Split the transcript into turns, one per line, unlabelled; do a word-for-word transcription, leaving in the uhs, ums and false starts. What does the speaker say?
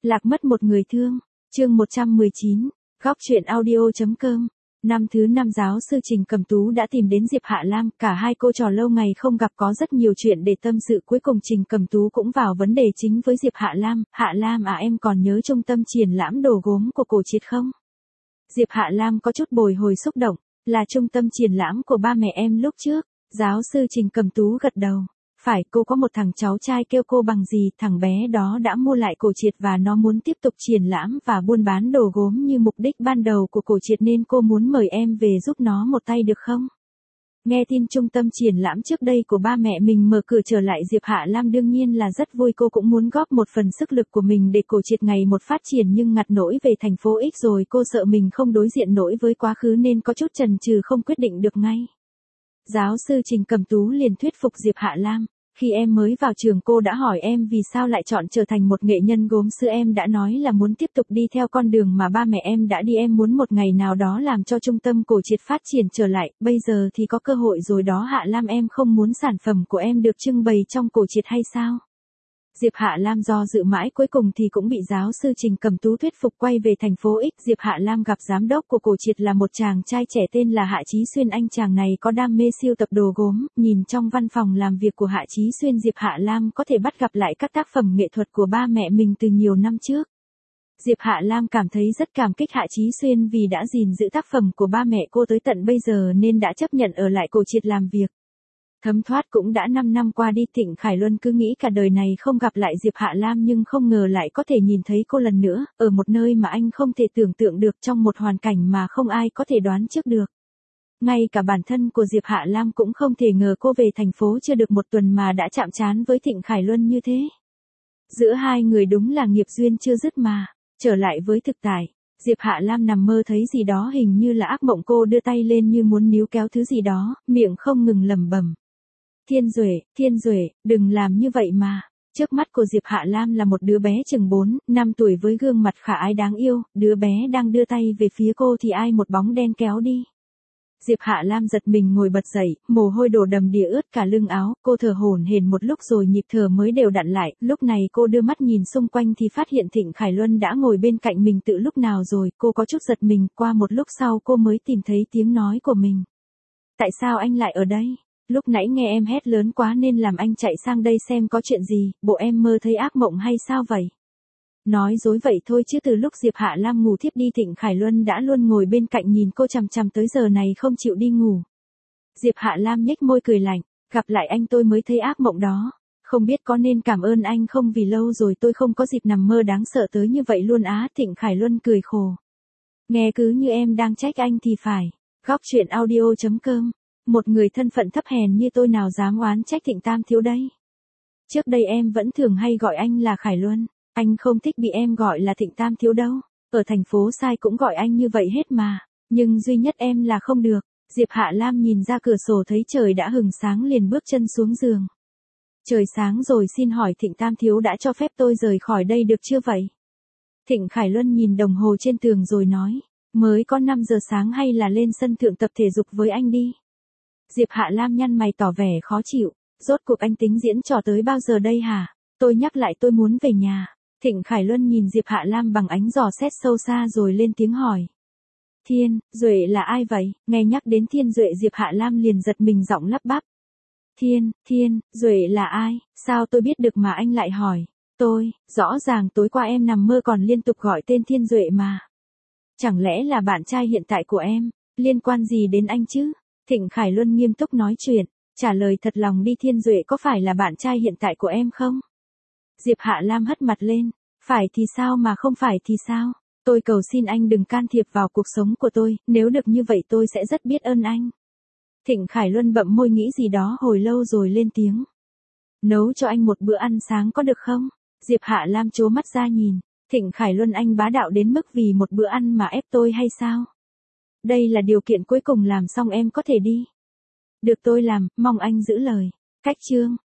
Lạc mất một người thương. Chương một trăm mười chín. Góc truyện audio.com. Năm thứ năm giáo sư Trình Cẩm Tú đã tìm đến Diệp Hạ Lam, cả hai cô trò lâu ngày không gặp có rất nhiều chuyện để tâm sự, cuối cùng Trình Cẩm Tú cũng vào vấn đề chính với Diệp Hạ Lam. Hạ Lam à, em còn nhớ trung tâm triển lãm đồ gốm của cổ triệt không? Diệp Hạ Lam có chút bồi hồi xúc động, là trung tâm triển lãm của ba mẹ em lúc trước. Giáo sư Trình Cẩm Tú gật đầu. Phải, cô có một thằng cháu trai kêu cô bằng gì, thằng bé đó đã mua lại cổ triệt và nó muốn tiếp tục triển lãm và buôn bán đồ gốm như mục đích ban đầu của cổ triệt, nên cô muốn mời em về giúp nó một tay được không? Nghe tin trung tâm triển lãm trước đây của ba mẹ mình mở cửa trở lại, Diệp Hạ Lam đương nhiên là rất vui, cô cũng muốn góp một phần sức lực của mình để cổ triệt ngày một phát triển, nhưng ngặt nỗi về thành phố X rồi cô sợ mình không đối diện nổi với quá khứ nên có chút chần chừ không quyết định được ngay. Giáo sư Trình Cẩm Tú liền thuyết phục Diệp Hạ Lam. Khi em mới vào trường cô đã hỏi em vì sao lại chọn trở thành một nghệ nhân gốm sứ, em đã nói là muốn tiếp tục đi theo con đường mà ba mẹ em đã đi, em muốn một ngày nào đó làm cho trung tâm cổ triệt phát triển trở lại, bây giờ thì có cơ hội rồi đó Hạ Lam, em không muốn sản phẩm của em được trưng bày trong cổ triệt hay sao? Diệp Hạ Lam do dự mãi cuối cùng thì cũng bị giáo sư Trình Cẩm Tú thuyết phục quay về thành phố X. Diệp Hạ Lam gặp giám đốc của cổ triệt là một chàng trai trẻ tên là Hạ Chí Xuyên, anh chàng này có đam mê siêu tập đồ gốm, nhìn trong văn phòng làm việc của Hạ Chí Xuyên Diệp Hạ Lam có thể bắt gặp lại các tác phẩm nghệ thuật của ba mẹ mình từ nhiều năm trước. Diệp Hạ Lam cảm thấy rất cảm kích Hạ Chí Xuyên vì đã gìn giữ tác phẩm của ba mẹ cô tới tận bây giờ nên đã chấp nhận ở lại cổ triệt làm việc. Thấm thoát cũng đã năm năm qua đi, Thịnh Khải Luân cứ nghĩ cả đời này không gặp lại Diệp Hạ Lam nhưng không ngờ lại có thể nhìn thấy cô lần nữa, ở một nơi mà anh không thể tưởng tượng được, trong một hoàn cảnh mà không ai có thể đoán trước được. Ngay cả bản thân của Diệp Hạ Lam cũng không thể ngờ cô về thành phố chưa được một tuần mà đã chạm trán với Thịnh Khải Luân như thế. Giữa hai người đúng là nghiệp duyên chưa dứt mà. Trở lại với thực tại, Diệp Hạ Lam nằm mơ thấy gì đó hình như là ác mộng, cô đưa tay lên như muốn níu kéo thứ gì đó, miệng không ngừng lẩm bẩm. Thiên Duệ, Thiên Duệ, đừng làm như vậy mà. Trước mắt của Diệp Hạ Lam là một đứa bé chừng bốn, năm tuổi với gương mặt khả ái đáng yêu, đứa bé đang đưa tay về phía cô thì ai một bóng đen kéo đi. Diệp Hạ Lam giật mình ngồi bật dậy, mồ hôi đổ đầm đìa ướt cả lưng áo, cô thở hổn hển một lúc rồi nhịp thở mới đều đặn lại, lúc này cô đưa mắt nhìn xung quanh thì phát hiện Thịnh Khải Luân đã ngồi bên cạnh mình từ lúc nào rồi, cô có chút giật mình, qua một lúc sau cô mới tìm thấy tiếng nói của mình. Tại sao anh lại ở đây? Lúc nãy nghe em hét lớn quá nên làm anh chạy sang đây xem có chuyện gì, bộ em mơ thấy ác mộng hay sao vậy? Nói dối vậy thôi chứ từ lúc Diệp Hạ Lam ngủ thiếp đi, Thịnh Khải Luân đã luôn ngồi bên cạnh nhìn cô chằm chằm tới giờ này không chịu đi ngủ. Diệp Hạ Lam nhếch môi cười lạnh, gặp lại anh tôi mới thấy ác mộng đó, không biết có nên cảm ơn anh không vì lâu rồi tôi không có dịp nằm mơ đáng sợ tới như vậy luôn á. Thịnh Khải Luân cười khổ. Nghe cứ như em đang trách anh thì phải. Góc truyện audio.com. Một người thân phận thấp hèn như tôi nào dám oán trách Thịnh Tam thiếu đây. Trước đây em vẫn thường hay gọi anh là Khải Luân, anh không thích bị em gọi là Thịnh Tam thiếu đâu, ở thành phố sai cũng gọi anh như vậy hết mà, nhưng duy nhất em là không được. Diệp Hạ Lam nhìn ra cửa sổ thấy trời đã hừng sáng liền bước chân xuống giường. Trời sáng rồi, xin hỏi Thịnh Tam thiếu đã cho phép tôi rời khỏi đây được chưa vậy? Thịnh Khải Luân nhìn đồng hồ trên tường rồi nói, mới có năm giờ sáng hay là lên sân thượng tập thể dục với anh đi. Diệp Hạ Lam nhăn mày tỏ vẻ khó chịu, rốt cuộc anh tính diễn trò tới bao giờ đây hả? Tôi nhắc lại tôi muốn về nhà. Thịnh Khải Luân nhìn Diệp Hạ Lam bằng ánh dò xét sâu xa rồi lên tiếng hỏi. Thiên Duệ là ai vậy? Nghe nhắc đến Thiên Duệ Diệp Hạ Lam liền giật mình giọng lắp bắp. Thiên, Thiên, Duệ là ai? Sao tôi biết được mà anh lại hỏi? Tôi, rõ ràng tối qua em nằm mơ còn liên tục gọi tên Thiên Duệ mà. Chẳng lẽ là bạn trai hiện tại của em? Liên quan gì đến anh chứ? Thịnh Khải Luân nghiêm túc nói chuyện, trả lời thật lòng đi, Thiên Duệ có phải là bạn trai hiện tại của em không? Diệp Hạ Lam hất mặt lên, phải thì sao mà không phải thì sao? Tôi cầu xin anh đừng can thiệp vào cuộc sống của tôi, nếu được như vậy tôi sẽ rất biết ơn anh. Thịnh Khải Luân bậm môi nghĩ gì đó hồi lâu rồi lên tiếng. Nấu cho anh một bữa ăn sáng có được không? Diệp Hạ Lam trố mắt ra nhìn, Thịnh Khải Luân anh bá đạo đến mức vì một bữa ăn mà ép tôi hay sao? Đây là điều kiện cuối cùng, làm xong em có thể đi. Được tôi làm, mong anh giữ lời. Cách chương.